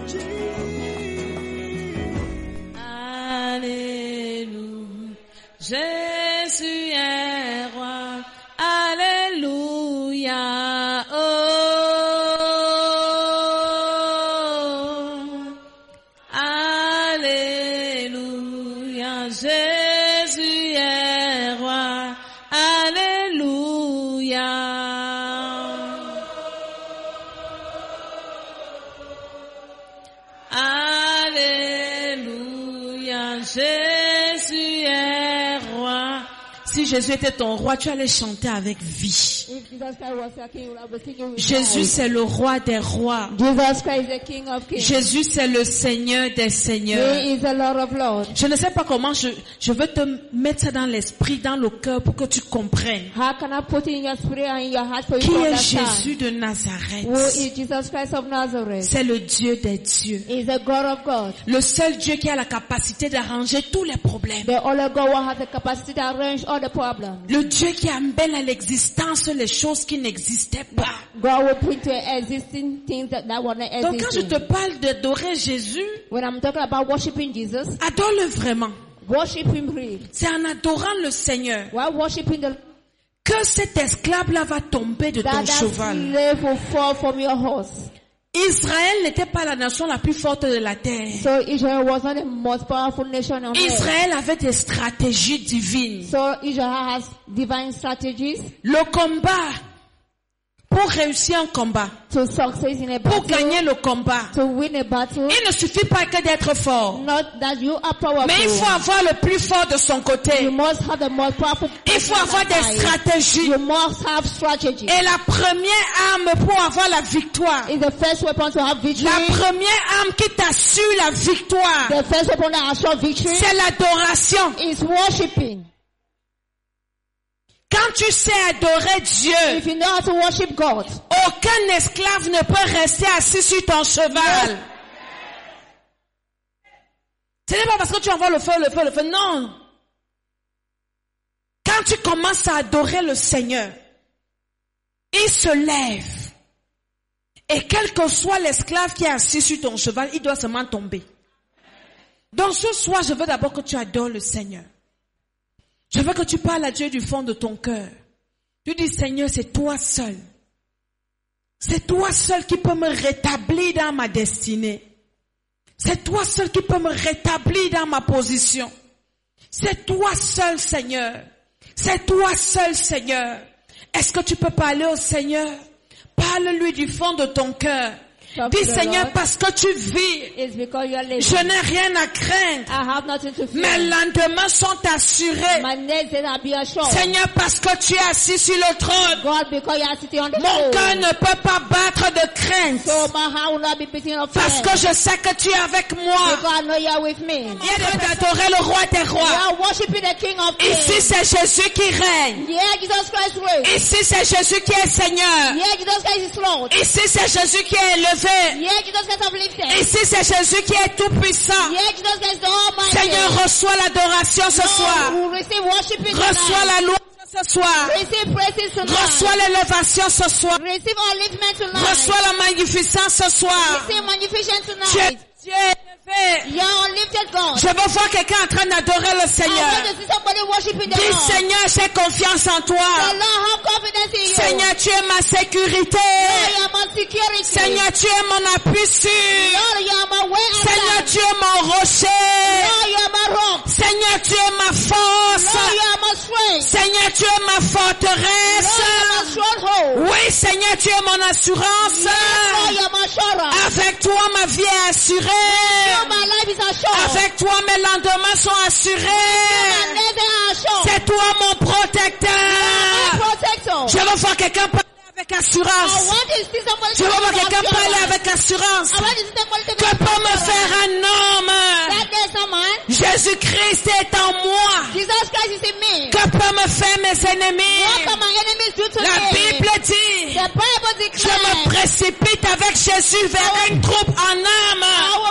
Alléluia. Jésus est roi. Alléluia. Oh. Alléluia. Jésus est roi. Alléluia. Alléluia. Jésus est roi. Si Jésus était ton roi, tu allais chanter avec vie. Jésus c'est le roi des rois. Jesus Christ is the King of Kings. Jésus c'est le Seigneur des seigneurs. He is the Lord of Lords. Je ne sais pas comment je veux te mettre ça dans l'esprit, dans le cœur pour que tu comprennes. How can I put it in your spirit and in your heart for you Qui to est understand? Jésus de Nazareth? Who is Jesus Christ of Nazareth? C'est le Dieu des dieux. He is the God of God. Le seul Dieu qui a la capacité d'arranger tous les problèmes. The only God who has the capacity to arrange all the problems. Le Dieu qui amène à l'existence les choses qui n'existaient pas. God will bring to existing things that were not Donc quand je existing. te parle d'adorer Jésus, When I'm talking about worshiping Jesus, adore-le vraiment. worship Him real. C'est en adorant le Seigneur While worshiping the que cet esclave-là va tomber de ton that cheval. slave will fall from your horse. Israël n'était pas la nation la plus forte de la terre. So Israel was not the most powerful nation on earth. Israël avait des stratégies divines. So Israel has divine strategies Le combat, pour réussir un combat, to succeed in a pour battle, gagner le combat, to win a battle. il ne suffit pas que d'être fort. Not that you are powerful. Mais il faut avoir le plus fort de son You côté. must have the most powerful. Il faut avoir des stratégies. You must have strategy. Et la première arme pour avoir la victoire, Is the first weapon to have victory. la première arme qui t'assure la victoire, The first weapon that assures victory c'est l'adoration. is worshiping. Quand tu sais adorer Dieu, If you know how to worship God, aucun esclave ne peut rester assis sur ton cheval. Ce n'est pas parce que tu envoies le feu. Non. Quand tu commences à adorer le Seigneur, il se lève. Et quel que soit l'esclave qui est assis sur ton cheval, il doit seulement tomber. Donc ce soir, je veux d'abord que tu adores le Seigneur. Je veux que tu parles à Dieu du fond de ton cœur. Tu dis, Seigneur, c'est toi seul. C'est toi seul qui peux me rétablir dans ma destinée. C'est toi seul qui peux me rétablir dans ma position. C'est toi seul, Seigneur. C'est toi seul, Seigneur. Est-ce que tu peux parler au Seigneur? Parle-lui du fond de ton cœur. Dis, Seigneur, parce que tu vis, je n'ai rien à craindre. Mes lendemains sont assurés. Seigneur, parce que tu es assis sur le trône, mon cœur ne peut pas battre de crainte. Parce que je sais que tu es avec moi. Il y a d'adorer le roi des rois. Ici, c'est Jésus qui règne. Ici, c'est Jésus qui est Seigneur. Ici, c'est Jésus qui est élevé. Ici, c'est Jésus qui est tout puissant. Seigneur, reçois l'adoration ce soir. Reçois la louange ce soir. Reçois l'élévation ce soir. Reçois la magnificence ce soir. Tu es élevé. Je veux voir quelqu'un en train d'adorer le Seigneur. Dis, Seigneur, j'ai confiance en toi. Seigneur, tu es ma sécurité. Seigneur, tu es mon appui sûr. Seigneur, tu es mon rocher. Seigneur, tu es ma force. Seigneur, tu es ma forteresse. Oui, Seigneur, tu es mon assurance. Avec toi, ma vie est assurée. Avec toi, mes lendemains sont assurés. C'est toi mon protecteur. Je veux voir quelqu'un parler avec assurance. Je veux voir quelqu'un parler avec assurance. Que peut me faire un homme? Jésus-Christ est en moi. Que peut me faire mes ennemis? La Bible dit, je me précipite avec Jésus vers une troupe en âme.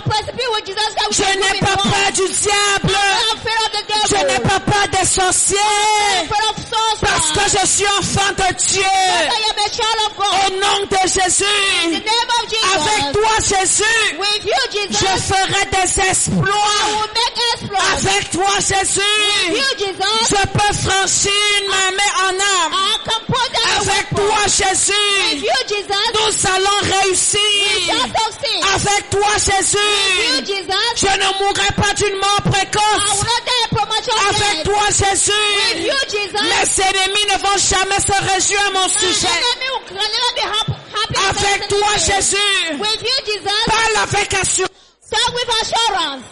Je n'ai pas peur du diable. Je n'ai pas peur des sorciers. Parce que je suis enfant de Dieu. I am a child of God. Au nom de In Jésus. the name of Jesus. Avec toi, Jésus. With you, Jesus. Je ferai des I exploits. will make exploits. Avec toi, With Jésus. you, Jesus. Je peux franchir ma main en âme. I can put down Avec weapons. toi, With Jésus. you, Jesus. Nous allons We réussir. shall succeed. Avec toi, With you, Jésus. Jesus. Je ne mourrai pas d'une mort I will précoce. not die premature Avec death. toi, With Jésus. you, Jesus. Mes ennemis ne vont jamais se réjouir à mon My sujet. enemy will never be happy Avec toi, Jésus. With you, Jesus. Parle avec assurance. Talk with assurance.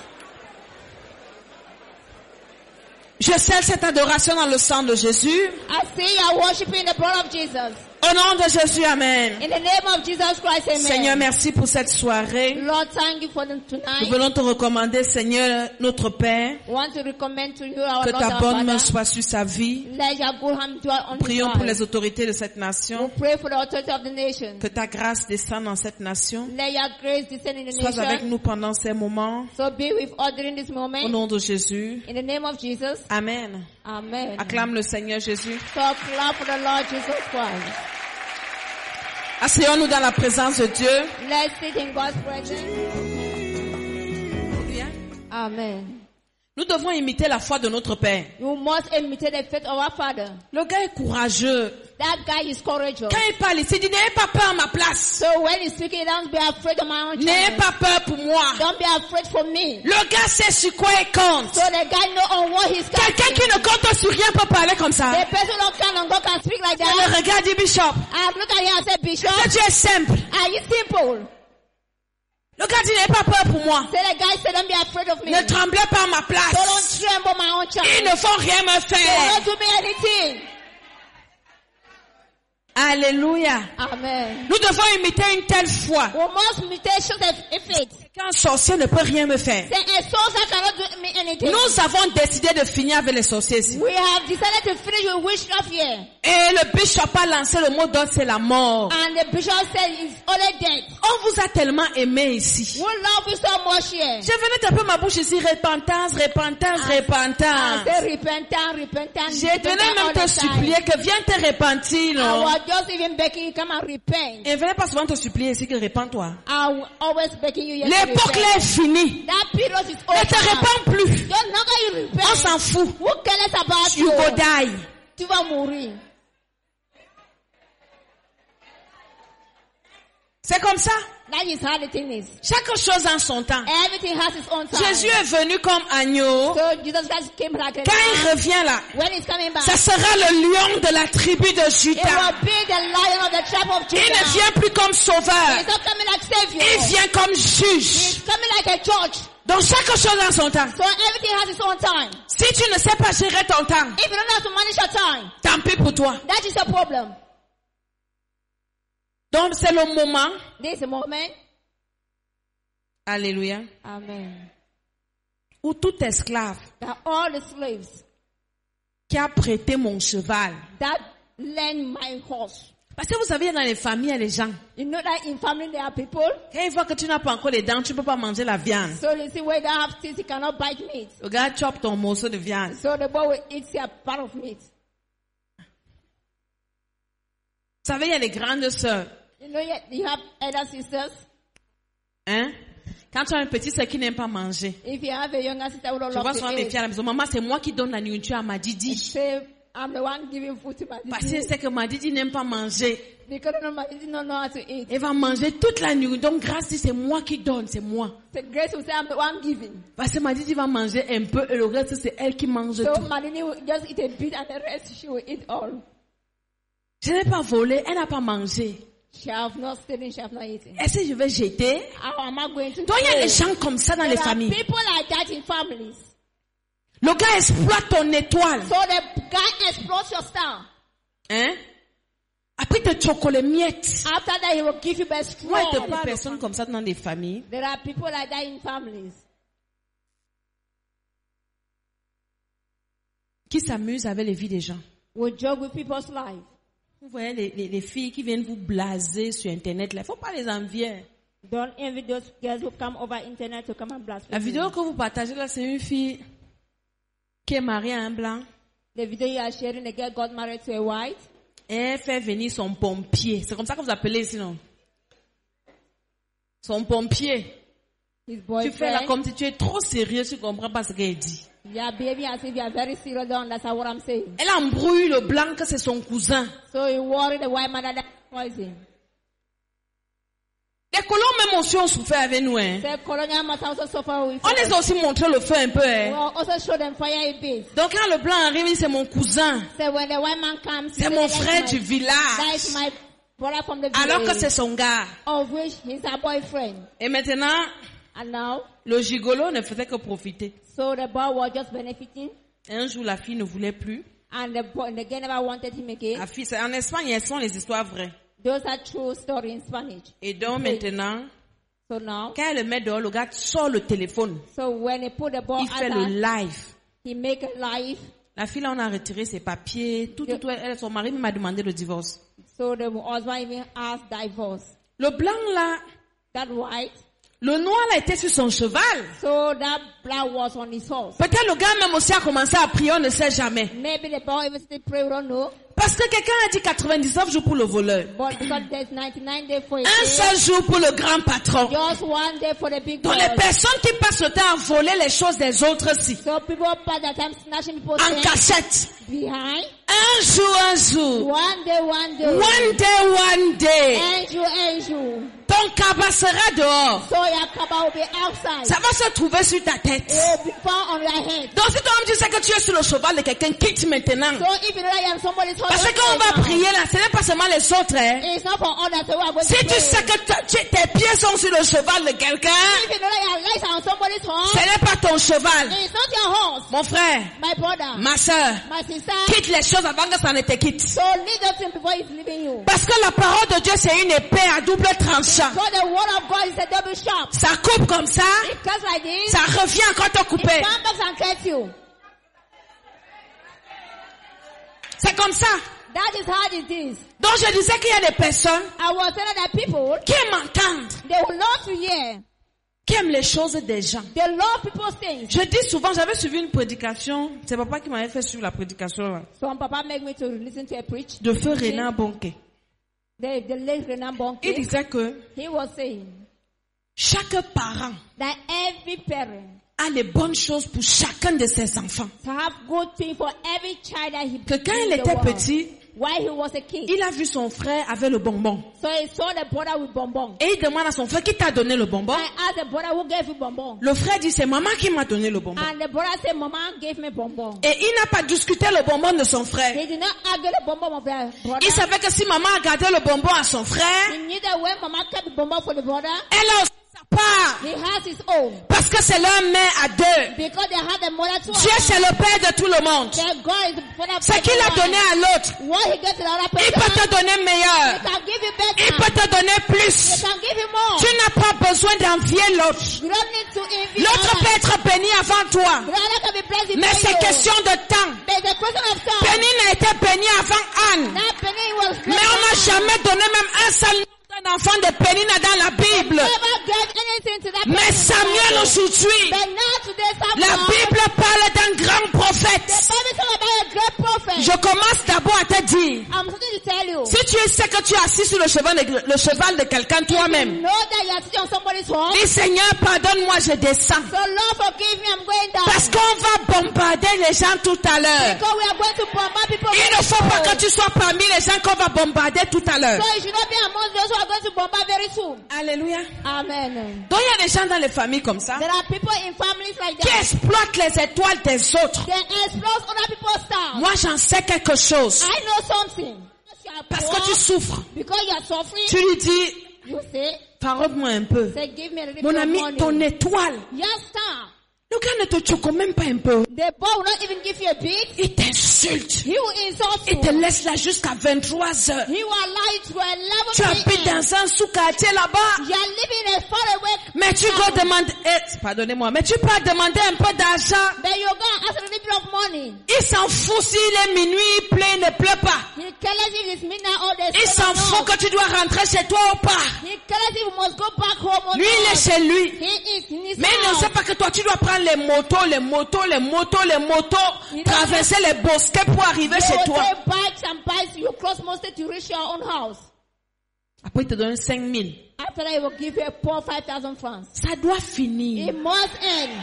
Je scelle cette adoration dans le sang de Jésus. I see you are worshiping the blood of Jesus. Au nom de Jésus, Amen. In the name of Jesus Christ, amen. Seigneur, merci pour cette soirée. Lord, thank you for Nous tonight. venons te recommander, Seigneur, notre Père, We want to recommend to you our que Lord, ta our bonne main Father. soit sur sa vie. Let your good hand dwell on his Prions pour les life. autorités de cette We nation. pray for the authority of the nation. Que ta grâce descende dans cette nation. Let your grace descend in the Sois avec nation. nous pendant ces moments. So be with us during this Au moment. nom de Jésus. In the name of Jesus. Amen. Amen. Acclame le Seigneur Jésus. So clap for the Lord Jesus Christ. Asseyons-nous dans la présence de Dieu. Let's sit in God's presence. Amen. Nous devons imiter la foi de notre Père. You must imitate the faith of our Father. Le gars est courageux. That guy is courageous. Quand il parle ici, il dit, n'ayez pas peur à ma place. So when he's speaking, don't be afraid of my own N'ayez children. pas peur pour moi. Don't be afraid for me. Le gars sait sur quoi il compte. So the guy know on what he's Quelqu'un qui ne compte sur rien peut parler comme ça. The person who can God can speak like Le that. regard dit, Bishop, I look at him and say, Bishop, que Dieu est simple. are you simple? Le gars dit, n'ayez pas peur pour moi. Say the guy said, don't be afraid of me. Ne tremblez pas à ma So place. don't tremble my own child. Ils ne font rien me They faire. don't do me anything. Alléluia. Amen. Nous devons imiter une telle foi We must imitate such a faith. qu'un sorcier ne peut rien me faire. Say a soldier cannot do me anything. Nous avons décidé de finir avec les sorciers ici. We have decided to finish with witchcraft here. Et le bishop a lancé le mot d'ordre, c'est la mort. And the bishop said it's only death. On vous a tellement aimé ici. We love you so much here. Je venais taper ma bouche ici, repentance, repentance, I repentance. say repentance. Je venais même te supplier que viens te repentir, I non? was just even begging you come and repent. Et venais pas souvent te supplier ici que repens-toi. I was always begging you. L'époque là est finie. That period is Ne te over. répands plus. Just now that you repent. On s'en fout. Who cares about You you? go die. Tu vas mourir. C'est comme ça. That is how the thing is. Chaque chose en son temps. Everything has its own time. Jésus est venu comme agneau. So Jesus Christ came like a Quand il lamb. revient là, When he's coming back, ça sera le lion de la tribu de it Juda. will be the lion of the tribe of Il ne Judah. vient plus comme sauveur. He's not coming like savior. Il vient comme juge. He's coming like a judge. Donc chaque chose en son temps. So everything has its own time. Si tu ne sais pas gérer ton temps, If you don't know how to manage your time, tant pis pour toi. that is a problem. Donc c'est le moment. This is a moment. Alléluia. Amen. Où tout esclave That all the slaves qui a prêté mon cheval. that lend my horse. Parce que vous savez, dans les familles, il y a les gens. You know that in family there are people. Quand ils voient que tu n'as pas encore les dents, tu ne peux pas manger la viande. So they see where they have teeth, he cannot bite meat. Le gars chope ton morceau de viande. So the boy will eat a part of meat. Vous savez, il y a les grandes sœurs. You know, you have elder sisters. Hein? Quand tu as un petit sœur qui n'aime pas manger. If you have a younger sister who don't Je vois love souvent to mes eat, filles à la maison. Maman, c'est moi qui donne la nourriture à ma Didi. say, I'm the one giving food to my Parce que Didi. c'est que ma Didi n'aime pas manger. Because my Didi don't know how to eat. Elle va manger toute la nourriture. Donc, grâce, c'est moi qui donne, c'est moi. So Grace will say, I'm the one giving. Parce que ma Didi va manger un peu et le reste, c'est elle qui mange So tout. my Didi will just eat a bit and the rest she will eat all. Je n'ai pas volé, elle n'a pas mangé. She have not stolen, she have not eaten. Est-ce que je vais jeter? How am I going to Donc, il y a pay? des gens comme ça dans les There are familles. people like that in families. Le gars exploite ton étoile. So the guy explodes your star. Hein? Après, te choque les miettes. After that, he will give you best straw. Moi, il y a des personnes comme ça dans des familles. There are people like that in families Qui s'amusent avec les vies des gens. who joke with people's life. Vous voyez les filles qui viennent vous blaser sur Internet. Il ne faut pas les envier. Don't envy those girls who come over internet to come and blaspheme. La vidéo que vous partagez là, c'est une fille qui est mariée à un blanc. The video you are sharing, the girl got married to a white. Et elle fait venir son pompier. C'est comme ça que vous appelez ici, non? Son pompier. His Tu fais là boyfriend. comme si tu es trop sérieux, tu comprends pas ce qu'elle dit. You are behaving as if you are very serious, don't understand what I'm saying. Elle embrouille le blanc que c'est son cousin. So you worry the white man that poison. Les colons même aussi ont souffert avec nous, hein. The colonial must also suffer with On les a aussi montré le feu un peu, We hein. also show them fire a bit. Donc quand le blanc arrive, il dit, c'est mon cousin. So when the white man comes, C'est mon frère du that village. is my brother from the Alors que village, c'est son gars. of which he's a boyfriend. Et maintenant, And now, le gigolo ne faisait que profiter. so the boy was just benefiting, Et un jour, la fille ne voulait plus. and the girl never wanted him again. La fille, c'est en Espagne, elles sont les histoires vraies. Those are true stories in Spanish. Et donc maintenant, So now, quand elle le met dehors, le gars sort le téléphone. so when he put the ball Il fait le outside, live. he make a live. La fille, là, on a retiré ses papiers. Tout, son mari m'a demandé le divorce. So the husband even asked divorce. Le blanc, là, That white. le noir, là, était sur son cheval. So that black was on his horse. Peut-être le gars même aussi a commencé à prier, on ne sait jamais. Maybe the boy even still pray, we don't know. Parce que quelqu'un a dit 99 jours pour le voleur. But because there's 99 days for a Un day, seul jour pour le grand patron. just one day for the big Donc boss. les personnes qui passent le temps à voler les choses des autres aussi. So people pass that time snatching people's En things cachette. behind. Un jour. One day. One day. Angel. Ton cabas sera dehors. So your kaba will be outside. Ça va se trouver sur ta tête. It will be found on your head. Donc si toi me dis que tu es sur le cheval de quelqu'un, quitte maintenant. So if you know that you am somebody's horse, Parce que quand on va prier là, ce n'est pas seulement les autres, hein. it's not for others. So we are going Si to tu pray. sais que tes pieds sont sur le cheval de quelqu'un, If you know that your legs are on somebody's horse, ce n'est pas ton cheval. it's not your horse. Mon frère, My brother, ma soeur, my sister. quitte les choses avant que ça ne te quitte. So leave the thing before he's leaving you. Parce que la parole de Dieu, c'est une épée à double tranchant. So the word of God is a double sharp. Ça coupe comme ça, It cuts like this. ça revient encore te It couper. comes back and cuts you. C'est comme ça. That is how it is. Donc je disais qu'il y a des personnes I was telling that people, qui m'entendent, they will love to hear. qui aiment les choses des gens. They love people's things. Je dis souvent, j'avais suivi une prédication, c'est papa qui m'avait fait suivre la prédication là, So papa make me to listen to a preach. de feu Renard Bonquet. The late Renan Il Bonke, disait que he was saying chaque parent that every parent a les bonnes choses pour chacun de ses enfants. to have good things for every child that he Que quand brings il in the était world. petit, While he was a kid, il a vu son frère avec le bonbon. so he saw the brother with bonbon. Et il demande à son frère qui t'a donné le bonbon. I asked the brother who gave you bonbon. Le frère dit c'est maman qui m'a donné le bonbon. And the brother said, Mama gave me bonbon. Et il n'a pas discuté le bonbon de son frère. He did not argue the bonbon of the brother. Il savait que si maman a gardé le bonbon à son frère, He knew that when Mama kept the bonbon for the brother, elle a aussi sa part. he has his own. Parce que c'est leur mère à deux. Because they have the mother too. Dieu c'est le père de tout le monde. That God is the father of Ce qu'il a donné à l'autre, what he gave to the other il person, peut te donner he meilleur. can give you better. Il peut te donner He plus. can give you more. Tu n'as pas besoin d'envier l'autre. You don't need to envy L'autre others. peut être béni avant toi. The other can be blessed Mais before c'est you. question de temps. But it's a question of time. Pénine a été bénie avant Anne. That Penny was Mais on n'a jamais donné même un seul nom d'un enfant de Pénine dans la Bible. never gave anything to that Mais person. Samuel aujourd'hui, But now today, la Samuel, Bible parle d'un grand the prophète. Bible talks about a great prophet. Je commence d'abord à te dire, I'm starting to tell you. si tu sais que tu es assis sur le cheval de quelqu'un toi-même, Know that you are sitting on somebody's horse. dis Seigneur, pardonne-moi, je descends. So Lord forgive me, I'm going down. Parce qu'on va bombarder les gens tout à l'heure. Because we are going to bombard people. Il ne faut pas que tu sois parmi les gens qu'on va bombarder tout à l'heure. So you should not be among those who are going to bombard very soon. Alléluia. Amen. Donc il y a des gens dans les familles comme ça There are people in families like qui that. exploitent les étoiles des autres. They explode other people's stars. Moi j'en sais quelque chose. I know something. You are Parce poor, que tu souffres. because you are suffering. Tu lui dis, You say, parole-moi un peu. say, give me a little Mon bit of ami, money. ton étoile. Your star. Le gars ne te choque même pas un peu. The boy will not even give you a bit. Il t'insulte. He will insult Il you. te laisse là jusqu'à 23 heures. He will allow you to a level Tu habites dans un sous-quartier là-bas. You are living a far away. Mais tu dois demander, pardonnez-moi, mais tu peux demander un peu d'argent. But you're going to ask a little bit of money. Il s'en fout s'il est minuit, il pleut, il ne pleut pas. He cares if it's midnight or the Il s'en fout que tu dois rentrer chez toi ou pas. He cares if you must go back home or Lui, il est not. chez lui. He is in his Mais il ne house. sait pas que toi, tu dois prendre les motos les motos, traverser les bosquets pour arriver They chez will toi. take bikes and bikes. You cross most to reach your own house. Après, il te donne 5 000. After that, he will give you a poor 5,000 francs. Ça doit finir. It must end.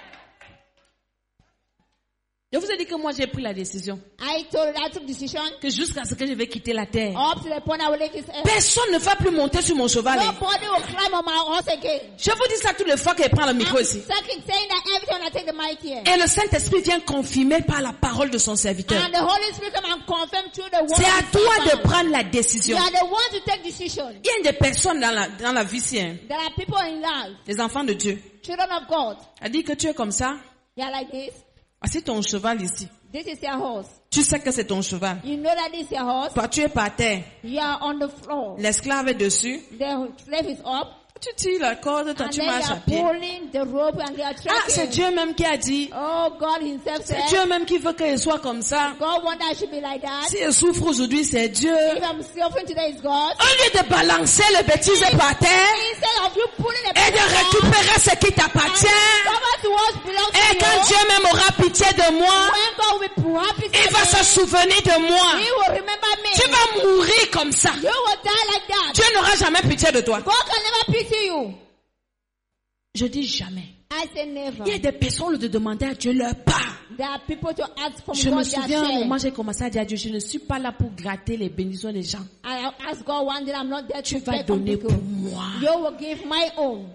Je vous ai dit que moi, j'ai pris la décision I took decision que jusqu'à ce que je vais quitter la terre, up to the point I will leave this earth. personne ne va plus monter sur mon cheval. Nobody will climb on my horse again. Je vous dis ça toutes les fois qu'elle prend le micro ici. Second, saying that every time I take the mic here. Et le Saint-Esprit vient confirmer par la parole de son serviteur. And the Holy Spirit come and confirm through the word. C'est à of toi de God. prendre la You décision. are the one to take decision. Il y a des personnes dans la vie ici, hein, There are people in life, les enfants de Dieu. children of God. Elle dit que tu es comme ça. They are like this. Voici ton cheval ici. This is your horse. Tu sais que c'est ton cheval. You know that this is your horse. Toi, tu es par terre. You are on the floor. L'esclave est dessus. The slave is up. Tu tires la corde, toi, And tu then they marches à are pied. pulling the rope and they are Ah, c'est tracking. Dieu même qui a dit. Oh, God himself C'est said, Dieu même qui veut qu'elle soit comme ça. God want that I should be like that. Si elle souffre aujourd'hui, c'est Dieu. If I'm suffering today, it's God. Au lieu de balancer les bêtises par terre Instead of you pulling the et de récupérer ce qui t'appartient, cover to what belongs et to quand you. Dieu même aura pitié de moi, When God will be happy il va se souvenir de moi. He will remember me. Tu vas mourir comme ça. You will die like that. Dieu n'aura jamais pitié de toi. God can never pity you. Je dis jamais. I say never. Il y a des personnes de demander à Dieu leur part. There are people to ask from Je me God souviens à un their moment, share. j'ai commencé à dire à Dieu, je ne suis pas là pour gratter les bénédictions des gens. I ask God one day, I'm not there Tu to vas take from donner people. pour moi. You will give my own.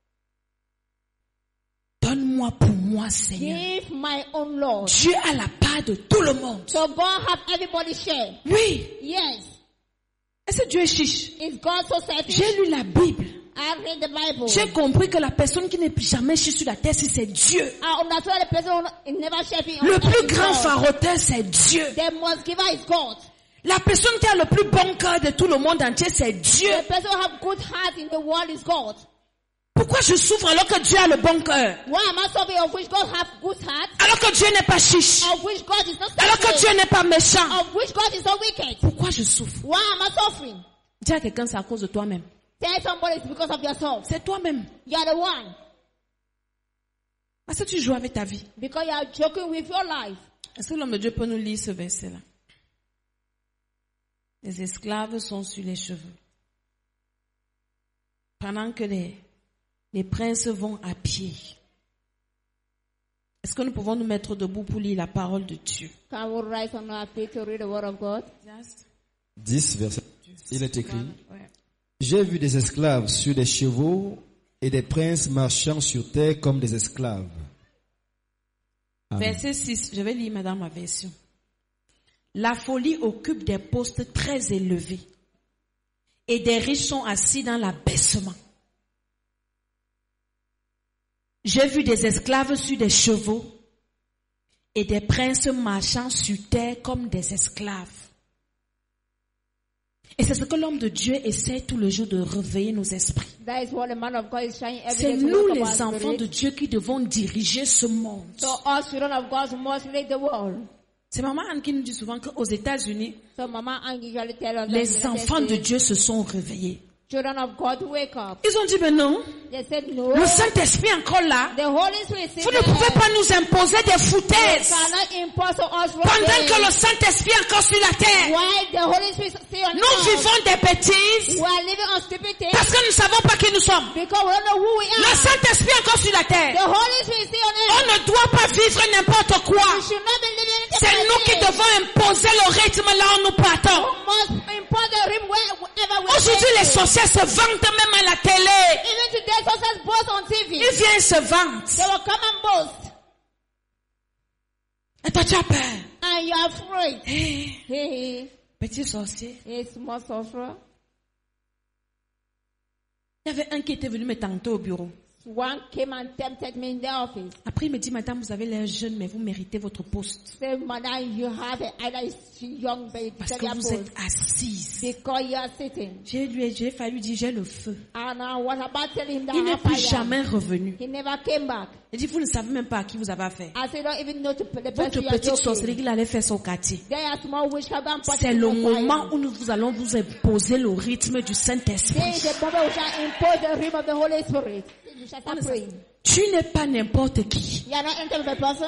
Donne-moi pour moi, Seigneur. Give my own Lord. Dieu a la part de tout le monde. So God have everybody's share. Oui. Yes. Est-ce que Dieu est chiche? Is God so selfish? J'ai lu la Bible. I read the Bible. J'ai compris que la personne qui n'est plus jamais chiche sur la terre, c'est Dieu. I understand the person who never share it. Le plus grand faroteur, c'est Dieu. The most giver is God. La personne qui a le plus bon cœur de tout le monde entier, c'est Dieu. The person who have good heart in the world is God. Pourquoi je souffre alors que Dieu a le bon cœur? Why am I suffering of which God have good heart? Alors que Dieu n'est pas chiche? Of which God is not Alors que selfish? Dieu n'est pas méchant? Of which God is so wicked? Pourquoi je souffre? Why am I suffering? Dis à quelqu'un, c'est à cause de toi-même. Tell somebody it's because of yourself. C'est toi-même. You are the one. Parce que tu joues avec ta vie. Because you are joking with your life. Est-ce que l'homme de Dieu peut nous lire ce verset-là? Les esclaves sont sur les cheveux. Pendant que les princes vont à pied. Est-ce que nous pouvons nous mettre debout pour lire la parole de Dieu? Can we rise on our feet to read the word of God? 10, verset. Il est écrit. Ouais. J'ai vu des esclaves sur des chevaux et des princes marchant sur terre comme des esclaves. Amen. Verset 6, je vais lire madame ma version. La folie occupe des postes très élevés et des riches sont assis dans l'abaissement. J'ai vu des esclaves sur des chevaux et des princes marchant sur terre comme des esclaves. Et c'est ce que l'homme de Dieu essaie tout le jour de réveiller nos esprits. That is what the man of God is trying every C'est day to nous wake up les our enfants spirit. de Dieu qui devons diriger ce monde. So us children of God must lead the world. C'est maman Anne qui nous dit souvent qu'aux États-Unis, So Mama Anne usually tell us that les the United enfants de States, Dieu se sont réveillés. children of God wake up. Ils ont dit, mais non, They said no. le Saint-Esprit est encore là. The Holy Spirit is Vous ne pouvez pas nous imposer des foutaises cannot impose on us pendant que le Saint-Esprit est encore sur la terre. Why the Holy Spirit stay on Nous us? vivons des bêtises We are living on stupid things parce que nous ne savons pas qui nous sommes. because we don't know who we Le are. Saint-Esprit est encore sur la The terre. Holy Spirit stay on On us. ne doit pas vivre n'importe quoi. We should not be living in C'est nous qui devons imposer le rythme là où nous partons. We must impose the rim wherever we Aujourd'hui, les are. sorciers se vantent même à la télé. Even today, success boast on TV. Ils viennent se vanter. They will come and boast. Et toi, tu as peur. And you are afraid. Hey, Hey, petit sorcier. hey, small sorcerer. Il y avait un qui était venu me tenter au bureau. One came and tempted me in the office. Après, il me dit, madame, vous avez l'air jeune, mais vous méritez votre poste. Say, madam, you have either young baby Parce que vous êtes assise. because you are sitting. J'ai failli lui dire, j'ai le feu. And I was about to tell him that Il n'est I plus have fire. jamais revenu. He never came back. Il dit, vous ne savez même pas à qui vous avez affaire. I said, don't even know the Votre person you are petite sorcellerie joking. qu'il allait faire son quartier. They are small witchcraft and C'est le moment où nous allons vous imposer le rythme du Saint-Esprit. Say the moment we shall impose the rim of the Holy Spirit. You shall start praying. Tu n'es pas n'importe qui. You are not entering the person.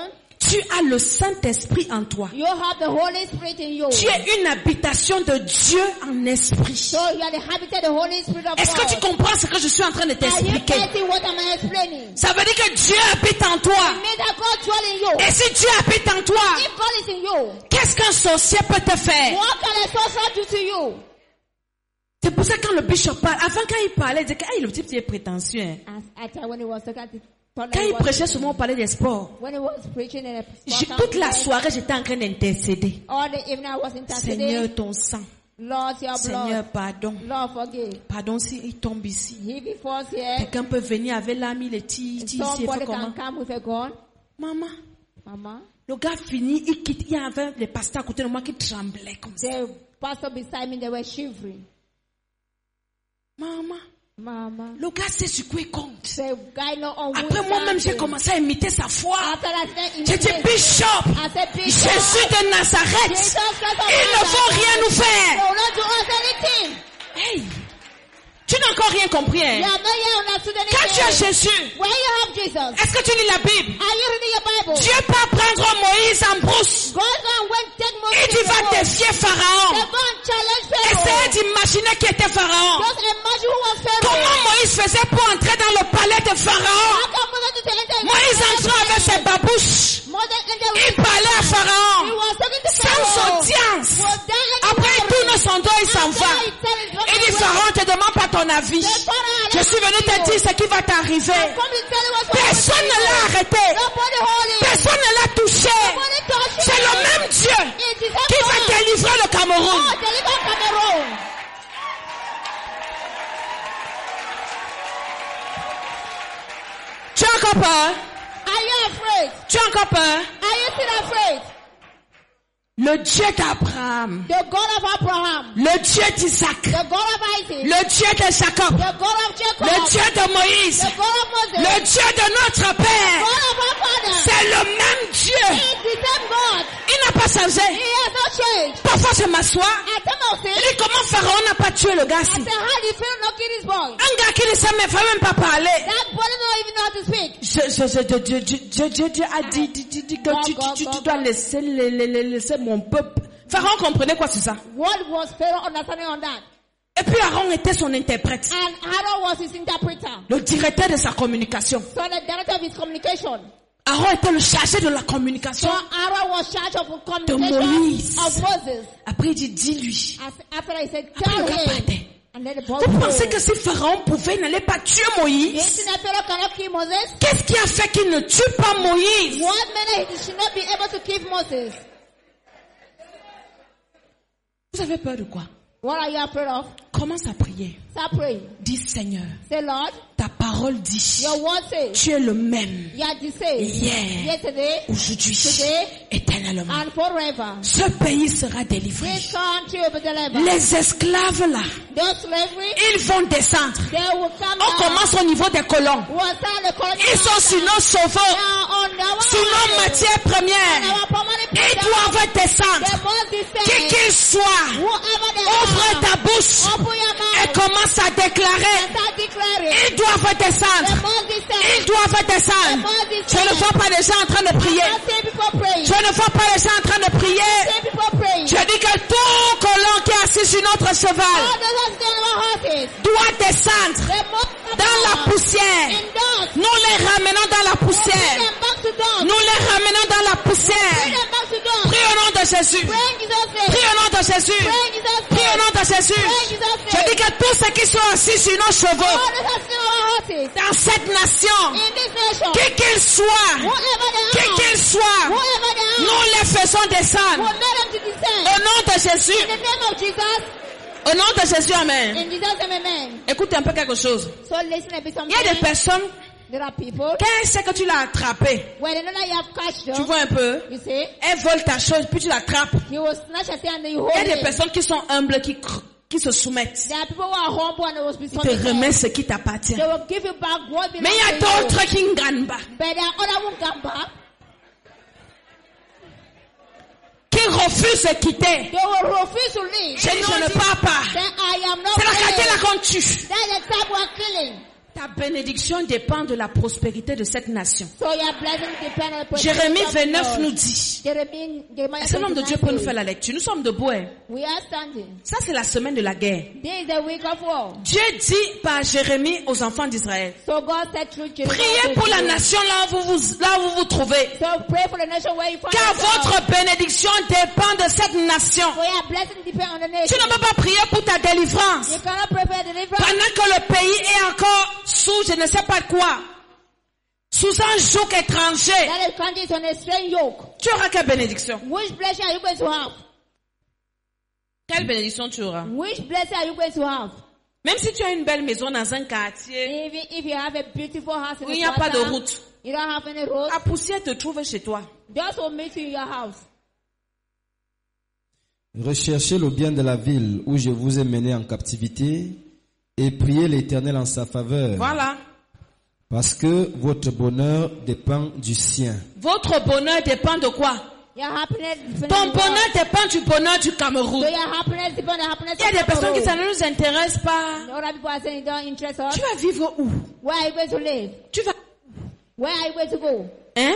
Tu as le Saint-Esprit en toi. You have the Holy Spirit in you. Tu es une habitation de Dieu en esprit. So you are the habitat, the Holy Spirit of Est-ce que tu God. comprends ce que je suis en train de Are you t'expliquer? getting what am I explaining? Ça veut dire que Dieu habite en toi. It means that God dwell in you. Et si Dieu habite en toi, If God is in you, qu'est-ce qu'un sorcier peut te faire? what can a sorcerer do to you? C'est pour ça que quand le bishop parle, avant quand il parlait, il disait que le type est prétentieux. Hein. As I tell when he was talking, Quand il prêchait souvent, on parlait des sports. when he was preaching in a Toute la soirée, j'étais en train d'intercéder. all the evening I was interceding. Seigneur, ton sang. Lord, your Seigneur, blood. pardon. Lord, forgive. Pardon s'il tombe ici. If he falls here, Quelqu'un peut venir avec l'âme, il est ici, il somebody fait can comment? come with a gun. Maman. Mama, Le gars finit, il quitte, il y avait les pasteurs à côté de moi qui tremblaient comme ça. the pastor beside me, they were shivering. Maman. Mama, Le gars sait sur quoi il compte. the guy not on Après moi-même, j'ai commencé à imiter sa foi. After that, J'ai dit, Bishop, I said, Bishop, Jésus de Nazareth, Jesus Christ of il ne faut rien nous They faire. will not do us anything. Hey, tu n'as encore rien compris, You hein? have not yet understood Quand tu as anything. Jésus, When you have Jesus, est-ce que tu lis la Bible? are you reading your Bible? Dieu peut prendre Moïse en brousse. God went take Moses Il dit, to the va road. défier Pharaon. They go and challenge Pharaoh. Essayez d'imaginer qui était Pharaon. Just imagine who was Pharaoh. Comment Moïse faisait pour entrer dans le palais de Pharaon? How come Moses to enter into Moïse the entrait avec ses babouches. Moses entered Il with parlait à He Pharaon. was talking to Sans Pharaoh. audience. Was there any Après, il worry? tourne son dos, il s'en va. After he tell his Il dit, Pharaon, te demande pas ton avis. Je suis venu te dire ce qui va t'arriver. Come to tell you what's going on. Personne ne l'a arrêté. Nobody holy. Personne ne l'a touché. Nobody touched C'est him. le même Dieu It is that qui va God. délivrer le Cameroun. Oh, deliver Cameroon. Tu as encore peur? Are you afraid? Tu as encore peur? Are you still afraid? Le Dieu d'Abraham, The God of Abraham, le Dieu d'Isaac, the God of Isaac, le Dieu de Jacob, the God of Jacob, le Dieu de Moïse, the God of Moses, le Dieu de notre Père, God of our Father. c'est le même Dieu. It's the same God. Il n'a pas changé. He has not changed. Parfois je m'assois, I tell myself, et comment Pharaon n'a pas tué le gars I ci? said, how do you feel not kill this boy? Un gars qui ne sait même pas parler. That boy don't even know how to speak. Dieu a dit que tu dois laisser mon peuple. Pharaon comprenait quoi sur ça? What was Pharaoh understanding on that? Et puis Aaron était son interprète, And Aaron was his interpreter. le directeur de sa communication. So the director of his communication. Aaron était le chargé de la So communication Aaron was charged of de communication Moïse. of Moses. Après il dit, dis-lui. After he said, Après tell le gars him. partait. And then the boy Vous goes. pensez que si Pharaon pouvait, il n'allait pas tuer You Moïse? think that Pharaoh cannot kill Moses? Qu'est-ce qui a fait qu'il ne tue pas Moïse? What manner he should not be able to kill Moses? Vous avez peur de quoi? What are you afraid of? Commence à prier. Start praying. Dis Seigneur, Say, Lord, ta parole dit, your word says, tu es le même you are the same hier, yesterday aujourd'hui, Today, éternellement. and forever. Ce pays sera délivré. This country will be delivered. Les esclaves là, Those slavery, ils vont descendre. they will come On down. commence au niveau des colons. We'll start the colony Ils sont sur nos chevaux, now on our sur nos matières premières. our permanent Ils product. doivent They descendre. must Qui descend. qu'ils soient, Whoever they ouvre are, ta bouche open your et mouth commence à déclarer. and start declaring. Ils doivent They descendre. must descend. Ils doivent descendre. Je ne vois pas les gens en train de prier. I see people praying. Je ne vois pas les gens en train de prier. I see people praying. Je dis que tout colon qui est assis sur notre All cheval those that stand on our horses, doit descendre they must come dans la down poussière. in dust. Nous les ramenons dans la Bring poussière. them back to dust. Nous les ramenons dans la Bring poussière. them back to dust. Prie au nom de Jésus. Pray in Jesus' name. Prie au nom de Jésus. Pray in Jesus' Prie au name. nom de Jésus. Pray in Jesus' Je name. dis que tous ceux qui sont assis sur nos All chevaux, those that stand on our horses, dans cette nation, in this nation, qui qu'ils soient, whoever they qui are, qu'ils soient, whoever they are, nous les faisons will descendre. let them to descend. Au nom de Jésus. In the name of Jesus, Au nom de Jésus, amen. in Jesus' name, amen. Écoute un peu quelque chose. So listen a bit Il y a des something. personnes, There are people, quand elles savent que tu l'as attrapé, when they know that you have catched tu them, vois un peu, you see, elles volent ta chose, puis tu l'attrapes. he will snatch a thing and then you Il y a hold des it. personnes qui sont humbles, qui se soumettent. There are people who are humble and they will be Ils te submitted. remettent ce qui t'appartient. They will give you back what Mais il y a belongs to you. d'autres qui ne gagnent pas, But there are other who come back. qui refusent de quitter. They will refuse to leave. J'ai dit, je ne pars pas. Then I am not C'est la qualité ready. là qu'on tue. That's the time we are killing. Ta bénédiction dépend de la prospérité de cette nation. So your blessing depends on the prosperity Jérémie of the 29 Lord. nous dit. Jeremiah Est-ce que l'homme de Dieu peut nous 29 faire la lecture? Nous sommes debout. Hein? We are standing. Ça, c'est la semaine de la guerre. This is the week of war. Dieu dit par Jérémie aux enfants d'Israël. So God said through Jeremiah. Priez pour la nation là où vous vous trouvez. So pray for the nation where you find Car yourself. votre bénédiction dépend de cette nation. For your blessing depends on the Tu nation. ne peux pas prier pour ta délivrance You cannot pray for deliverance. pendant que le pays est encore sous je ne sais pas quoi. Sous un joug étranger. That the country is on a strange yoke. Tu auras quelle bénédiction? Which blessing are you going to have? Quelle bénédiction tu auras? Which blessing are you going to have? Même si tu as une belle maison dans un quartier Even if you have a beautiful house in où il the n'y a pas de quarter, route, you don't have any road, la poussière te trouve chez toi. just will meet you in your house. Recherchez le bien de la ville où je vous ai mené en captivité et priez l'Éternel en sa faveur. Voilà. Parce que votre bonheur dépend du sien. Votre bonheur dépend de quoi? Your happiness depends Ton on God. bonheur dépend du bonheur du Cameroun. So your happiness depends on the happiness Il y a des of personnes qui the ça world. ne nous intéresse pas. Other people are saying it don't interest us. Tu vas vivre où? Where are you going to live? Tu vas, Where are you going to go? hein?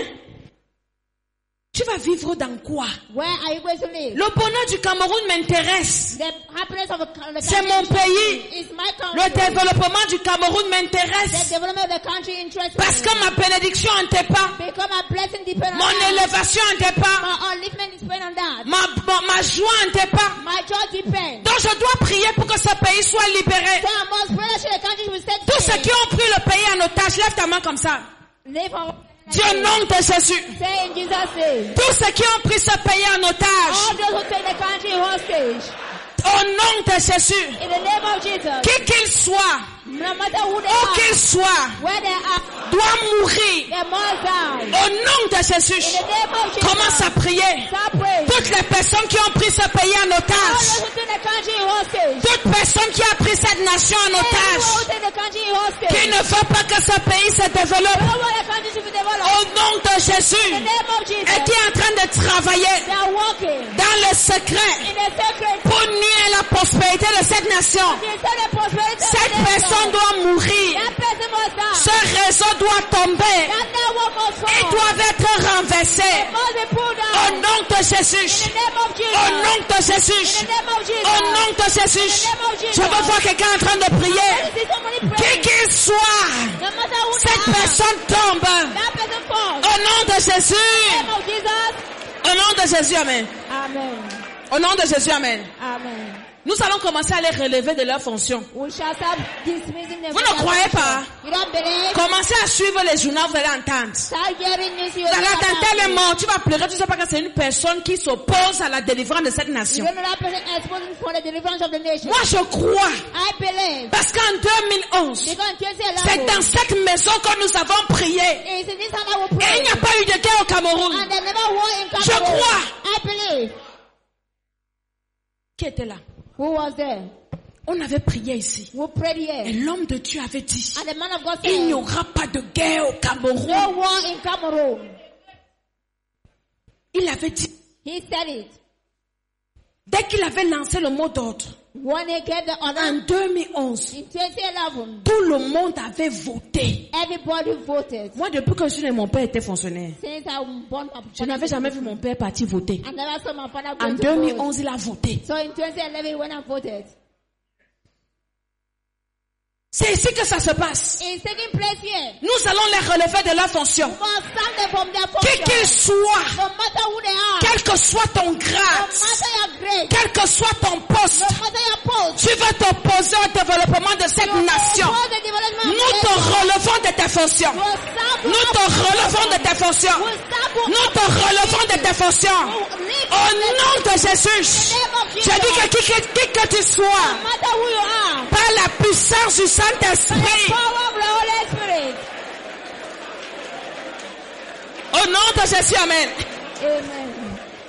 Tu vas vivre dans quoi? Where are you going to live? Le bonheur du Cameroun m'intéresse. The happiness of the C'est mon pays. is my Le country. développement du Cameroun The m'intéresse. development of the country interests Parce que me. ma bénédiction en dépend. Because my blessing depends on Mon that. élévation en dépend. My upliftment depends on that. Ma joie en dépend. My joy depends. Donc je dois prier pour que ce pays soit libéré. So I must pray that the country will set Tous ceux free. qui ont pris le pays en otage, lève ta main comme ça. Live for Dis au nom de Jésus. Say in Jesus' name. Tous ceux qui ont pris ce pays en otage, All those who take the country hostage. au nom de Jésus, In the name of Jesus. qui qu'il soit, No matter who they où qu'il are. soit, Where they are. doit mourir. They must die. Au nom de Jésus, In the name of Jesus. commence à prier. Start praying. Toutes les personnes qui ont pris ce pays en All otage, those who take the country hostage. toute personne qui a pris cette nation en Anyone who otage, take the country hostage. qui ne veut pas que ce pays se développe, Don't want the country to be developed. au nom de Jésus, In the name of et Jesus. qui est en train de travailler They are walking dans le secret in the sacred. pour nier la prospérité de cette nation. They say the prosperity of Cette the nation. personne doit mourir. That person must die. Ce réseau doit tomber. That network must Ils fall. doivent être renversés. It must be pulled Au down. nom de In Jésus. the name of Jesus. Au nom de In Jésus. the name of Jesus. Au nom de Jésus. Je veux voir quelqu'un en train de prier. See somebody Qui praying. qu'il soit, No matter who cette they are. personne tombe. That person falls. Au nom de In the Jésus. name of Jesus. Au nom de Jésus, amen. Amen. Au nom de Jésus, amen. Amen. Nous allons commencer à les relever de leurs fonctions. We shall start dismissing them. Vous ne croyez pas? You don't believe? Commencez à suivre les journaux, vous allez entendre. Start getting news. You Vous allez don't entendre tel est mort, tu vas pleurer, tu sais pas que c'est une personne qui s'oppose à la délivrance de cette nation. know that person exposing for the deliverance of the nation. Moi je crois, I believe. parce qu'en 2011, Because in 2011, c'est dans cette maison que nous avons prié. it's in this time I will Et pray. il n'y a pas eu de guerre au Cameroun. And they never war in Cameroon. Je crois. I believe. Qui était là? Who was there? On avait prié ici. Who prayed Et here? l'homme de Dieu avait dit, And the man of God il n'y said, aura pas de guerre au no Cameroun. war in Cameroon. Il avait dit, He said it. dès qu'il avait lancé le mot d'ordre, When he get the en honor 2011, in 2011, tout le monde avait voté. everybody voted. Moi, depuis que je suis né, mon père était fonctionnaire. Since I was born, Je n'avais jamais vu mon père partir voter. I never saw my father En go to vote. 2011, il a voté. So in 2011, when I voted, C'est ici que ça se passe. it's taking place here. Nous allons les relever de leurs fonctions. Must stand them from their Qui function. qu'ils soient, No matter who they are, quel que soit ton no grade, matter your grade, quel que soit ton poste, no matter your post, tu veux t'opposer au développement de cette nation. for the development of Nous the te nation, relevons de tes fonctions. will stand Nous up, te relevons de tes fonctions. will stand up, Nous te relevons de tes fonctions. will live Au in the nom de Jésus, name of je Jesus. dis que qui que tu sois, No matter who you are, par la puissance du the Saint-Esprit, power of the Holy Spirit. au nom de Jésus, amen. Amen.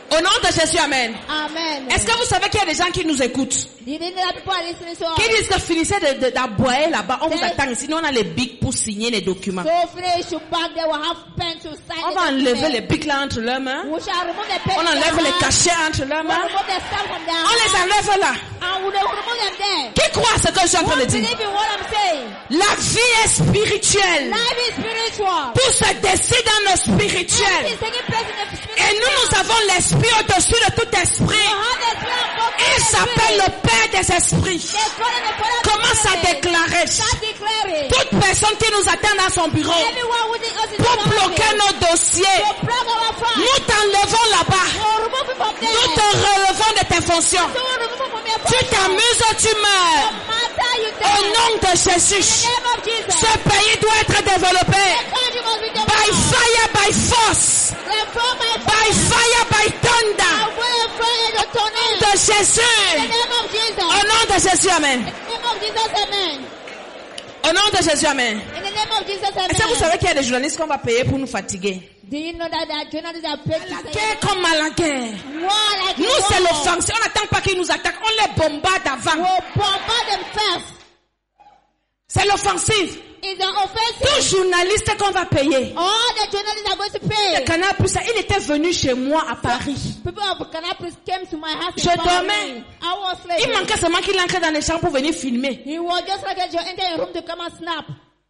Au nom de Jésus, amen. Amen. Est-ce que vous savez qu'il y a des gens qui nous écoutent? Do you think that people are listening to us? Qui disent que finissez d'aboyer là-bas, on vous attend ici. Nous, on a les bics pour signer les documents. So finish your back, they will have pen to sign On the va enlever document. les bics là entre leurs mains. We shall remove the pen On from enlève their les hand. cachets entre leurs We'll mains. remove the stamp from their On les hand. enlève là. And we will remove them there. Qui croit à ce que je suis en train de dire? Believe in what I'm saying. La vie est spirituelle. Life is spiritual. Tout se décide dans le Life spirituel. is taking place in the spiritual. Et nous avons l'esprit au-dessus de tout esprit. You have the spirit of God. Il s'appelle le Père des esprits. The God and the Father of the Commence à Spirit. déclarer. Start declaring. Toute personne qui nous attend dans son bureau Everyone within us is pour surrounded. bloquer nos dossiers, To block our fight. nous t'enlevons là-bas. We'll remove it from there. Nous te relevons de tes fonctions. So we'll remove it from your Tu function. t'amuses ou tu No meurs. matter you Au die. nom de In the Jésus, name of Jesus. ce pays doit être développé. Country must be By developed. fire, by force. Reform by By fire, by thunder. I will pray in the tornado. De Jésus. In the name of Jesus. Au nom de Jésus, amen. In the name of Jesus, amen. Au nom de Jésus, amen. In the name of Jesus, amen. Est-ce que vous savez qu'il y a des journalistes qu'on va payer pour nous fatiguer? Do you know that the journalists are paid La to guerre comme à la guerre. war like Nous, a c'est war? l'offensive. On n'attend pas qu'ils nous attaquent. On les bombarde avant. We'll bombard them first. C'est l'offensive. It's an Tout offensive. journaliste qu'on va payer. All the journalists are going to pay. Canal Plus, il était venu chez moi à Paris. People of Canal Plus came to my house. Je in dormais. Paris. I was Il sleeping. manquait seulement qu'il entre dans les chambres pour venir filmer. He was just like you enter a room to come and snap.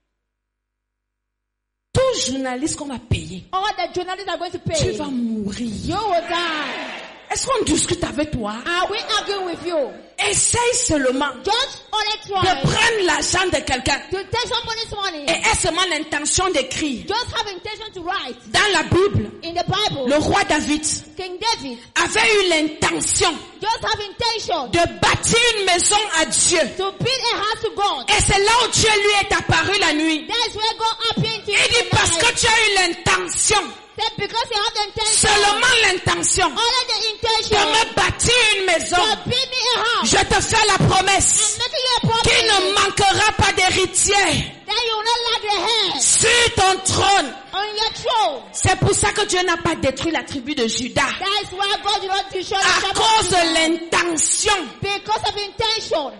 Tout journaliste qu'on va payer, All the journalists are going to tu pay. vas mourir. You will die. Est-ce qu'on discute avec toi? Are we arguing with you? Essaye seulement Just only de try prendre l'argent de quelqu'un to take somebody's money. et aie seulement l'intention d'écrire. Just have intention to write. Dans la Bible, In the Bible, le roi David King David avait eu l'intention just have intention de bâtir une maison à Dieu. to build a house to God. Et c'est là où Dieu lui est apparu la nuit. That is where God appeared to you. Il dit parce que tu as eu l'intention, That because you have the intention, seulement l'intention only the de intention me bâtir une maison, to build me a house. je te fais la promesse I'm making you a promise qu'il ne manquera pas d'héritier that you will not lack the hand sur ton trône. on your throne. C'est pour ça que Dieu n'a pas détruit la tribu de Judas. That is why God did not destroy the À tribe of cause Judah. de l'intention. Because of intention.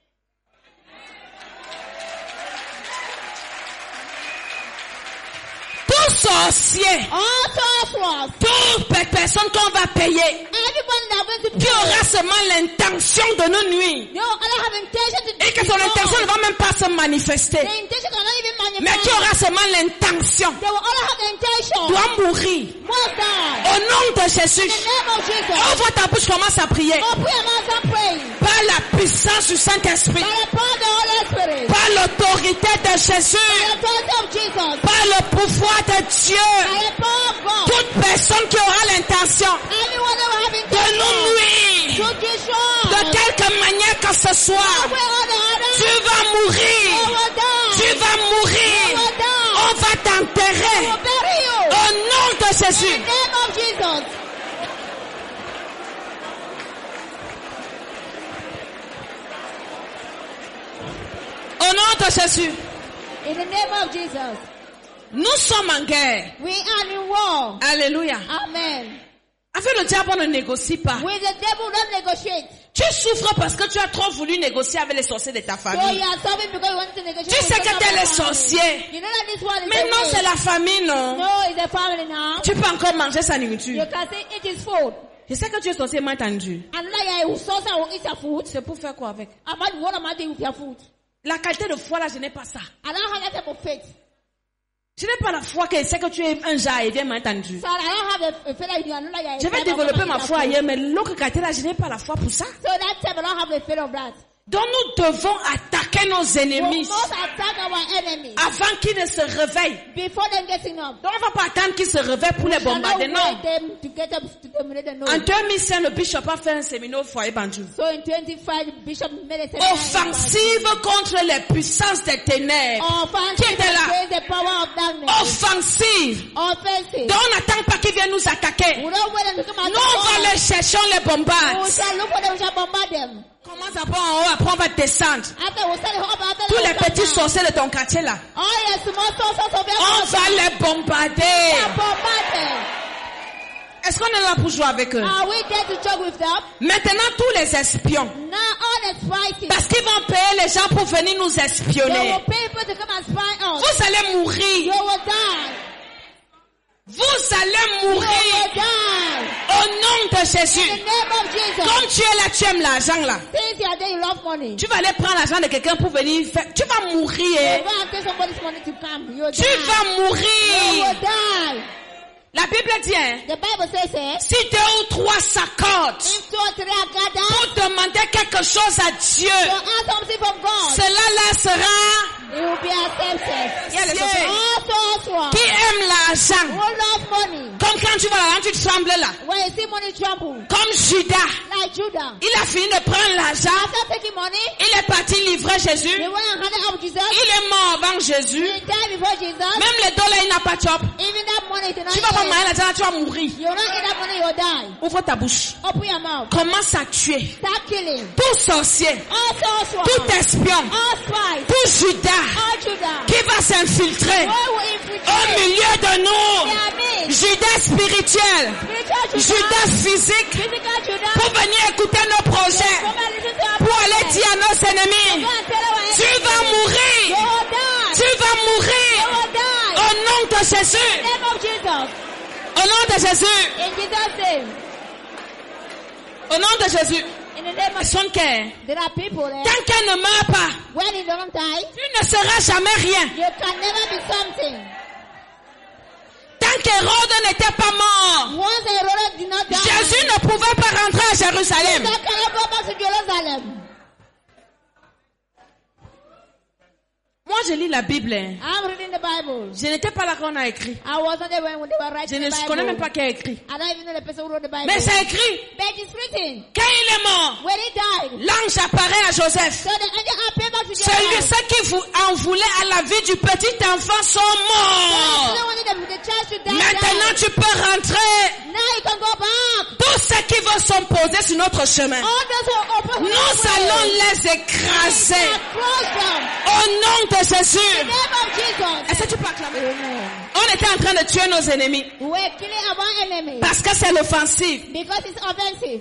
Tout sorcier, All sorcerers, toute personne qu'on va payer, everyone that went to qui pray, aura seulement l'intention de nous nuire, they all have intention to et que son intention ne va même pas se manifester, The intention cannot even mais qui manifest. aura seulement l'intention, They will all have the intention. doit mourir. Must die. Au nom de In the Jésus, name of Jesus. ouvre ta bouche, commence à prier. Open your mouth and pray. Par la puissance du Saint-Esprit, By the power of the Holy Spirit. par l'autorité de Jésus, By the authority of Jesus. par le pouvoir de Dieu, By the power of God. toute personne qui aura l'intention Anyone that will have de nous intention nuire, to destroy. de quelque manière que ce soit, One way or the tu other. vas They mourir, will die. tu vas They mourir, will die. on va They t'enterrer will bury you. au nom de In Jésus. the name of Jesus. Au nom de Jésus, In the name of Jesus. nous sommes en guerre. We are in war. Alléluia. Amen. Avec le diable, on ne négocie pas. With the devil, don't negotiate. Tu souffres parce que tu as trop voulu négocier avec les sorciers de ta So you famille. are suffering because you want to negotiate. Tu with sais que someone t'es les from family. sorciers. You know that this one is Mais a non, witch. c'est la famille, non. No, it's a family now. Tu peux encore manger sa nourriture. You can say it is food. Je sais que tu es sorcier, m'a entendu. And like I saw someone eat your food. C'est pour faire quoi avec? What am I doing with your food? La qualité de foi là, je n'ai pas ça. I don't have that type of faith. Je n'ai pas la foi que je sais que tu es un jar et bien m'a entendu. So I don't have a faith like you. I know like I Je vais développer ma foi ailleurs, mais l'autre qualité là, je n'ai pas la foi pour ça. So that time I don't have the faith of that. Donc nous devons attaquer nos We ennemis must attack our enemies avant qu'ils ne se réveillent. before them getting up. Donc on ne va pas attendre qu'ils se réveillent pour les We shall not bombarder, non. wait them to get up to dominate the En noise. 2005, le bishop a fait un séminaire au foyer Banjou. So in 25, Bishop made a seminar. Offensive contre les puissances des ténèbres. Offensive Qui était là? against the power of darkness. Offensive. Offensive. Donc on n'attend pas qu'ils viennent nous attaquer. We don't wait them to come out. Nous on va les chercher, on les We bombarde. shall look for them, we shall bombard them. Commence d'abord en haut, après on va descendre. After we send them up, after Tous they les come petits down. sorciers de ton quartier là. All the small sources of On va les bombarder. bombard them. Est-ce qu'on est là pour jouer avec eux? Are we there to joke with them? Maintenant, tous les espions. Now all the spies. Parce qu'ils vont payer les gens pour venir nous They espionner. will pay people to come and spy us. Vous allez mourir. You will die. Vous allez You will mourir. die. Au nom de In Jésus. the name of Jesus. Comme tu es là, tu aimes l'argent là. Since you are there, you love money. Tu vas aller prendre l'argent de quelqu'un pour venir faire. Tu vas You mourir. go and take somebody's money to come. You will Tu die. vas You mourir. will die. La Bible dit, hein, The Bible says it. si 2 ou 3 s'accordent If 2 or 3 are gathered, pour demander quelque chose à Dieu, to ask something from God, cela là sera it will be accepted. Il y a les choses Also, qui aiment l'argent. who love money. Comme quand tu vois l'argent, tu trembles là. When you see money tremble, Comme Judas, like Judah. il a fini de prendre l'argent, After taking money, il est parti livrer Jésus, they went and handed up Jesus. il est mort avant Jésus. He died before Jesus. Même les dollars, il n'a pas de job. Even that money did not Tu vas pas eat. manger l'argent, tu vas mourir. You will not eat that money, you will die. Ouvre ta bouche. Open your mouth. Commence à tuer Start killing. tout sorcier, All sorcerers. tout espion, All spies. tout Judas All Judah. qui va s'infiltrer Who will infiltrate au milieu de nous. their midst? Judas spirituel, Spiritual Judah. Judas physique, Physical Judah. pour venir écouter nos projets, Come and listen to our pour aller prophet. dire à nos Go ennemis, and tell our tu enemies. vas You mourir, will die. tu vas You mourir will die. au nom de Jésus, In the name of Jesus. au nom de Jésus, In Jesus' name. au nom de Jésus. In the name of Son cœur, there are people there. tant qu'elle ne meurt pas, When you don't die, tu ne seras jamais rien. you can never be something. Tant qu'Hérode n'était pas mort, Once Herod did not die, Jésus ne pouvait pas rentrer à Jérusalem. they cannot go back to Jerusalem. Moi, je lis la Bible. Hein. I'm reading the Bible. Je n'étais pas là quand on a écrit. I wasn't there when they were Je writing ne the connais même Bible. pas qui a écrit. I don't even know the person who wrote the Bible. Mais c'est écrit. But it's written. Quand il est mort, When he died, l'ange apparaît à Joseph. so the angel appeared back to Celui, Joseph. ceux qui en voulaient à la vie du petit enfant sont morts. So wanted the child to die. Maintenant, tu peux rentrer. Now you can go back. Tous ceux qui vont s'opposer sur notre chemin, All those who are open nous allons les écraser. cross them. Au nom de In the Jésus. name of Jesus. Est-ce que tu peux acclamer? Amen. On était en train de tuer nos ennemis. We're killing our enemies Parce que c'est l'offensive. because it's offensive.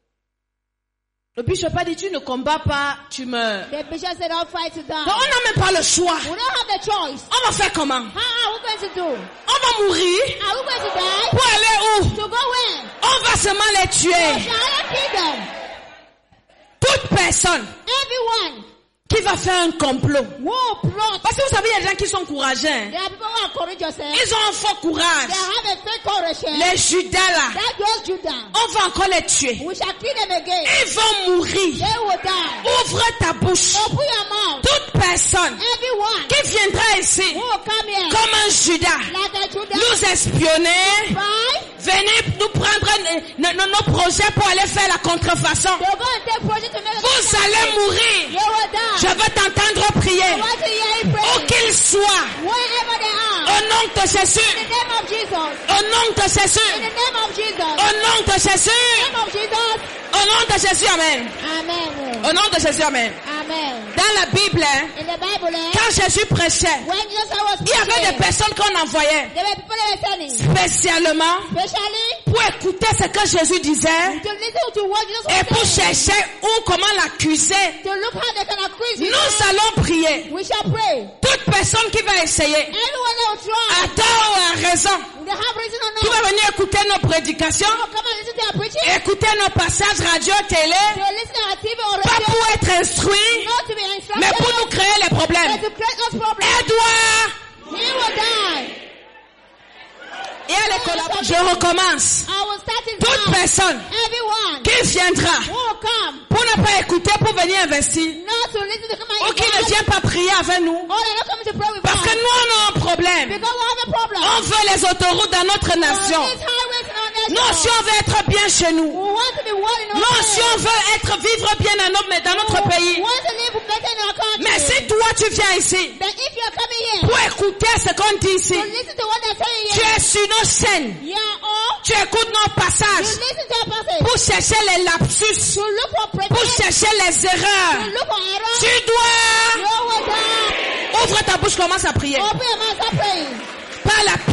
Le bishop a dit, tu ne combats pas, tu meurs. The bishop said, "Don't fight to die." Donc on n'a même pas le choix. We don't have the choice. On va faire comment? How are we going to do? On va mourir. Are we going to die? Pour aller où? To go where? On va seulement les tuer. Shall I kill them? Toute personne Everyone qui va faire un complot. who plot. Parce que vous savez, il y a des gens qui sont courageux. Hein. There are people who are courageous. Ils ont un faux courage. They have a fake courage. Les Judas là, That goes Judah. on va encore les tuer. We shall kill them again. Ils vont mourir. They will die. Ouvre ta bouche. Open your mouth. Toute personne Everyone qui viendra ici who will come here comme un Judas, like a Judah. nous espionner, Five. venez nous prendre nos projets pour aller faire la contrefaçon. They're going to take project to make a Vous allez mourir. You will die. Je veux t'entendre prier. I want to hear you pray. Où qu'ils soient, Wherever they are. au nom de Jésus, In the name of Jesus. au nom de Jésus, In the name of Jesus. au nom de Jésus, In the name of Jesus. au nom de Jésus, amen. Amen. Au nom de Jésus, amen. Amen. Dans la Bible, hein, In the Bible, quand Jésus prêchait, when Jesus was il y avait preaching, des personnes qu'on envoyait there were people that were sending, spécialement especially pour écouter ce que Jésus disait to listen to what Jesus et pour was saying, chercher où, comment l'accuser. to look how they can accuse you. Nous allons prier. We shall pray. Toute personne qui va essayer, Anyone that will try, à tort ou à raison, they have reason or qui not, va venir écouter nos prédications, come and listen to our preaching, écouter nos passages radio, télé, to listen to our TV or pas radio, pour être instruit, not to be instructed, mais pour nous créer les but problèmes. to create us problems. Edouard, He will die. et à l'école, je recommence. I will start it Toute now. personne Everyone qui viendra who will come, pour ne pas écouter, pour venir investir, not to listen to come ou and qui ne vient pas prier avec nous, or they're not coming to pray with parce que us. nous on a un problème. Because we have a problem. On veut les autoroutes dans notre nation. On these highways in our nation. Nous si on veut être bien chez nous. We want to be one in our Nous si on veut vivre bien dans notre We pays. want to live better in our country. Mais si toi tu viens ici But if you're coming here pour écouter ce qu'on dit ici, to listen to what they're telling tu you, es sur nos chaînes, yeah, or tu écoutes nos you passages listen to a passage pour chercher les lapsus, to look for pour prejudice, chercher les to erreurs. look for error, Tu dois you will die. ouvre ta bouche, commence à prier. Open your mouth and pray. Par la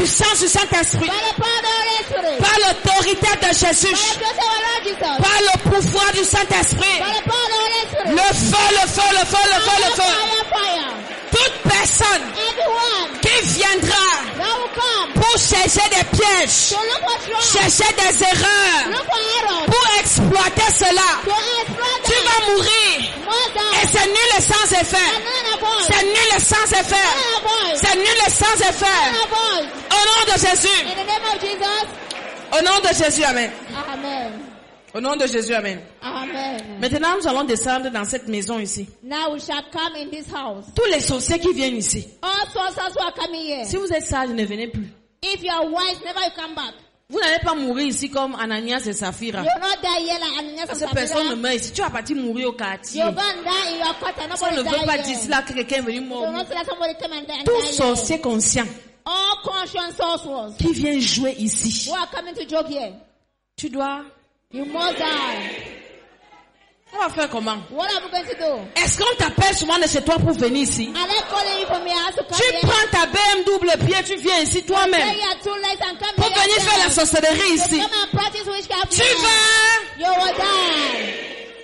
puissance du Saint-Esprit, by the power of the Holy Spirit, par l'autorité de by Jésus, the grace of our Lord Jesus, par le pouvoir du Saint-Esprit, by the power of the Holy Spirit, le feu, le feu, le feu, le feu, le feu. fire, fire. Toute personne Everyone qui viendra that will come pour chercher des pièges, to look what's wrong, chercher des erreurs, look for errors, pour exploiter cela, to exploit tu them, vas mourir. must die, Et c'est nul et sans effet. and none avoid, C'est nul et sans effet. none avoid, C'est nul et sans effet. none avoid. Au nom de Jésus. In the name of Jesus, Au nom de Jésus, amen. amen, Au nom de Jésus, amen. amen. Maintenant, nous allons descendre dans cette maison ici. Now we shall come in this house. Tous les sorciers qui viennent ici. All sorcerers who are coming here. Si vous êtes sage, ne venez plus. If you are wise, never you come back. Vous n'allez pas mourir ici comme Ananias et Saphira. You will not die here like Ananias and Parce que personne ne Sapphira. meurt ici. Tu vas partir mourir au quartier. You're going to die in your quarter. Si on ne Nobody veut pas die dire here. là que quelqu'un est venu You will mourir. not let somebody come and die Tout here. sorcier conscient All conscious sorcerers qui vient jouer ici, who are coming to joke here. tu dois... You must die. On va faire comment? What are we going to do? Est-ce qu'on t'appelle souvent de chez toi pour venir ici? Are they calling you from your house to come Tu here? prends ta BMW pied, tu viens ici Say toi-même you are too late and come pour here. venir faire la sorcellerie ici. Come and practice witchcraft Tu here. vas... You will die.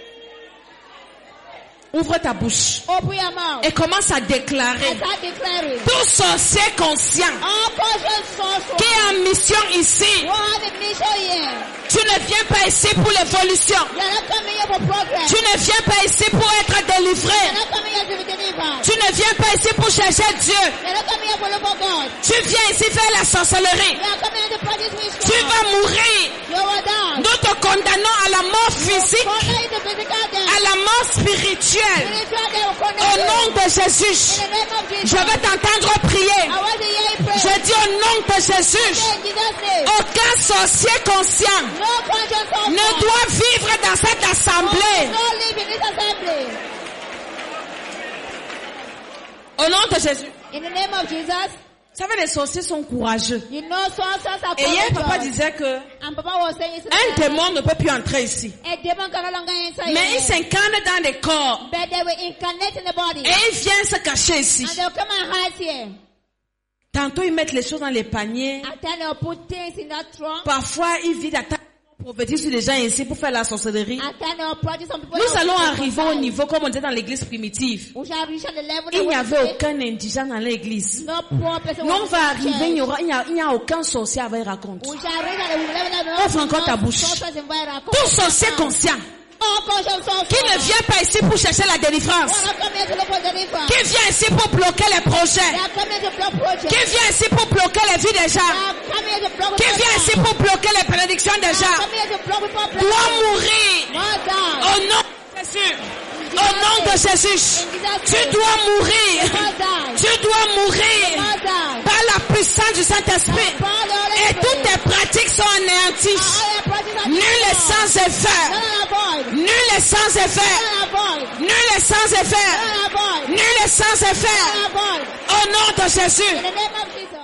Ouvre ta bouche Open your mouth. et commence à déclarer. I start declaring. Tout sorcier conscient All conscious qui sorcerers est en mission ici, who have a mission here. tu ne viens pas ici pour l'évolution. You are not coming here for progress. Tu ne viens pas ici pour être You délivré. are not coming here to be delivered. Tu ne viens pas ici pour chercher Dieu. You are not coming here for look for God. Tu viens ici faire la sorcellerie. You are coming here to practice witchcraft. Tu vas mourir. You will die. Nous te condamnons à la mort physique, Condemn you to physical death. à la mort spirituelle. Spiritual death will condemn Au you. nom de In Jésus, the name of Jesus. je vais t'entendre prier. I want to hear you pray. Je dis au nom de Jésus, In Jesus' name. aucun sorcier conscient No conscious sorcerer. ne doit vivre dans cette assemblée. No live in this assembly. Au nom de Jésus. In the name of Jesus. Vous savez, les sorciers sont courageux. You know sorcerers are Et hier, papa courageous. disait que And Papa was saying it's un démon ne peut plus entrer ici. a demon can no longer enter Mais here. il s'incarne dans des corps. But they will incarnate in the body. Et il vient se cacher ici. And they'll come and hide here. Tantôt, ils mettent les choses dans les paniers. And then they'll put things in that trunk. Parfois, ils vident la table prophétique sur les gens ici pour faire la sorcellerie. And then they'll practice some people. Nous that allons will arriver au prophesy. niveau comme on disait dans l'église primitive. We shall reach at the level Il n'y that avait aucun indigent dans l'église. no poor person Nous, on will va be arriver, il church. n'y a aucun sorcier à venir raconter. We shall reach at the level that Ouvre encore ta bouche. sorcerers invite our Tout sorcier conscient all conscious qui ne sorcerers. vient pas ici pour chercher la They délivrance, are not coming here to look for deliverance. qui vient ici pour bloquer les They projets, are coming here to block projects. qui vient ici pour bloquer les vies des They gens, are coming here to block qui vient ici pour bloquer les bénédictions des They are gens, coming here to block people doit mourir Must die. au nom de Jésus. Au nom de Jésus, tu dois mourir. Must die. Tu dois mourir Must die. par la puissance du Saint-Esprit. By the Holy Et toutes Spirit. tes pratiques sont anéanties. All your practices are Nul est destroyed. sans effet. None avoid. Nul est sans effet. None avoid. Nul est sans effet. None avoid. Nul est sans effet. None avoid. Au nom de Jésus. In the name of Jesus.